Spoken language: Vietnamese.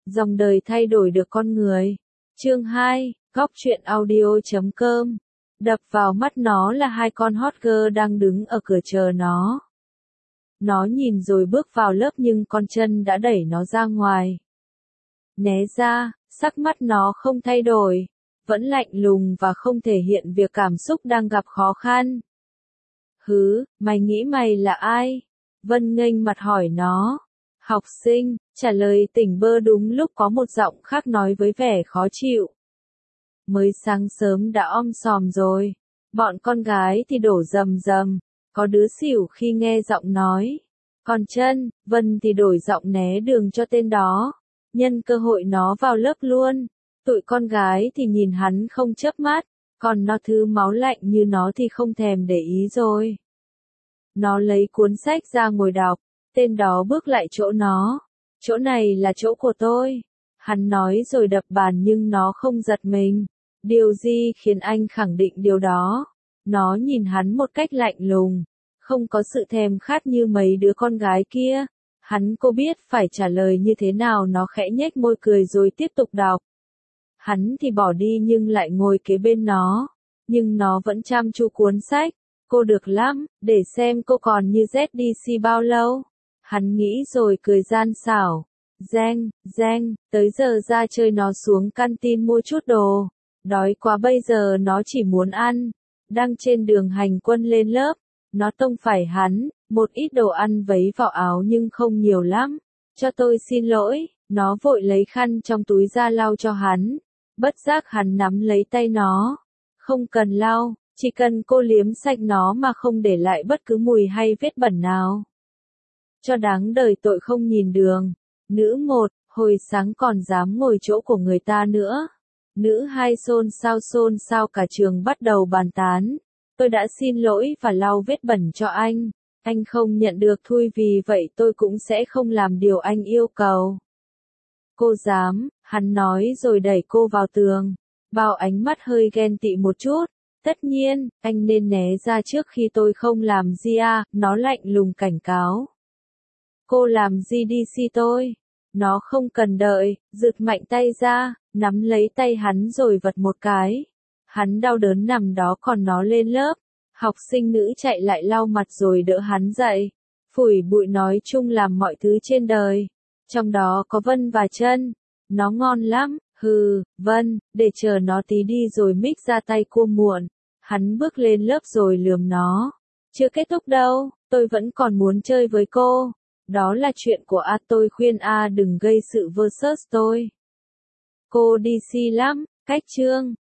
Dòng đời thay đổi được con người. Chương 2, Góc truyện audio.com. Đập vào mắt nó là hai con hot girl đang đứng ở cửa chờ nó. Nó nhìn rồi bước vào lớp nhưng con chân đã đẩy nó ra ngoài. Né ra, sắc mắt nó không thay đổi, vẫn lạnh lùng và không thể hiện việc cảm xúc đang gặp khó khăn. Hứ, mày nghĩ mày là ai? Vân nghênh mặt hỏi nó. Học sinh, trả lời tỉnh bơ đúng lúc có một giọng khác nói với vẻ khó chịu. Mới sáng sớm đã om sòm rồi. Bọn con gái thì đổ rầm rầm, có đứa xỉu khi nghe giọng nói. Còn chân, Vân thì đổi giọng né đường cho tên đó. Nhân cơ hội nó vào lớp luôn. Tụi con gái thì nhìn hắn không chớp mắt, còn nó thứ máu lạnh như nó thì không thèm để ý rồi. Nó lấy cuốn sách ra ngồi đọc, tên đó bước lại chỗ nó. Chỗ này là chỗ của tôi. Hắn nói rồi đập bàn nhưng nó không giật mình. Điều gì khiến anh khẳng định điều đó? Nó nhìn hắn một cách lạnh lùng, không có sự thèm khát như mấy đứa con gái kia. Hắn cô biết phải trả lời như thế nào. Nó khẽ nhếch môi cười rồi tiếp tục đọc. Hắn thì bỏ đi nhưng lại ngồi kế bên nó. Nhưng nó vẫn chăm chú cuốn sách. Cô được lắm, để xem cô còn như ZDC bao lâu. Hắn nghĩ rồi cười gian xảo. Giang, tới giờ ra chơi nó xuống canteen mua chút đồ. Đói quá bây giờ nó chỉ muốn ăn. Đang trên đường hành quân lên lớp, nó tông phải hắn, một ít đồ ăn vấy vào áo nhưng không nhiều lắm. Cho tôi xin lỗi, nó vội lấy khăn trong túi ra lau cho hắn. Bất giác hắn nắm lấy tay nó. Không cần lau, chỉ cần cô liếm sạch nó mà không để lại bất cứ mùi hay vết bẩn nào. Cho đáng đời tội không nhìn đường. Nữ 1, hồi sáng còn dám ngồi chỗ của người ta nữa. Nữ 2 xôn xao cả trường bắt đầu bàn tán. Tôi đã xin lỗi và lau vết bẩn cho anh. Anh không nhận được thui vì vậy tôi cũng sẽ không làm điều anh yêu cầu. Cô dám, hắn nói rồi đẩy cô vào tường. Bao ánh mắt hơi ghen tị một chút. Tất nhiên, anh nên né ra trước khi tôi không làm gì à, nó lạnh lùng cảnh cáo. Cô làm gì DC tôi? Nó không cần đợi, giựt mạnh tay ra, nắm lấy tay hắn rồi vật một cái. Hắn đau đớn nằm đó còn nó lên lớp. Học sinh nữ chạy lại lau mặt rồi đỡ hắn dậy. Phủi bụi nói chung làm mọi thứ trên đời. Trong đó có Vân và Chân. Nó ngon lắm, Vân, để chờ nó tí đi rồi mix ra tay cua muộn. Hắn bước lên lớp rồi lườm nó. Chưa kết thúc đâu, tôi vẫn còn muốn chơi với cô. Đó là chuyện của A, tôi khuyên A đừng gây sự versus tôi. Cô DC lắm, cách chương.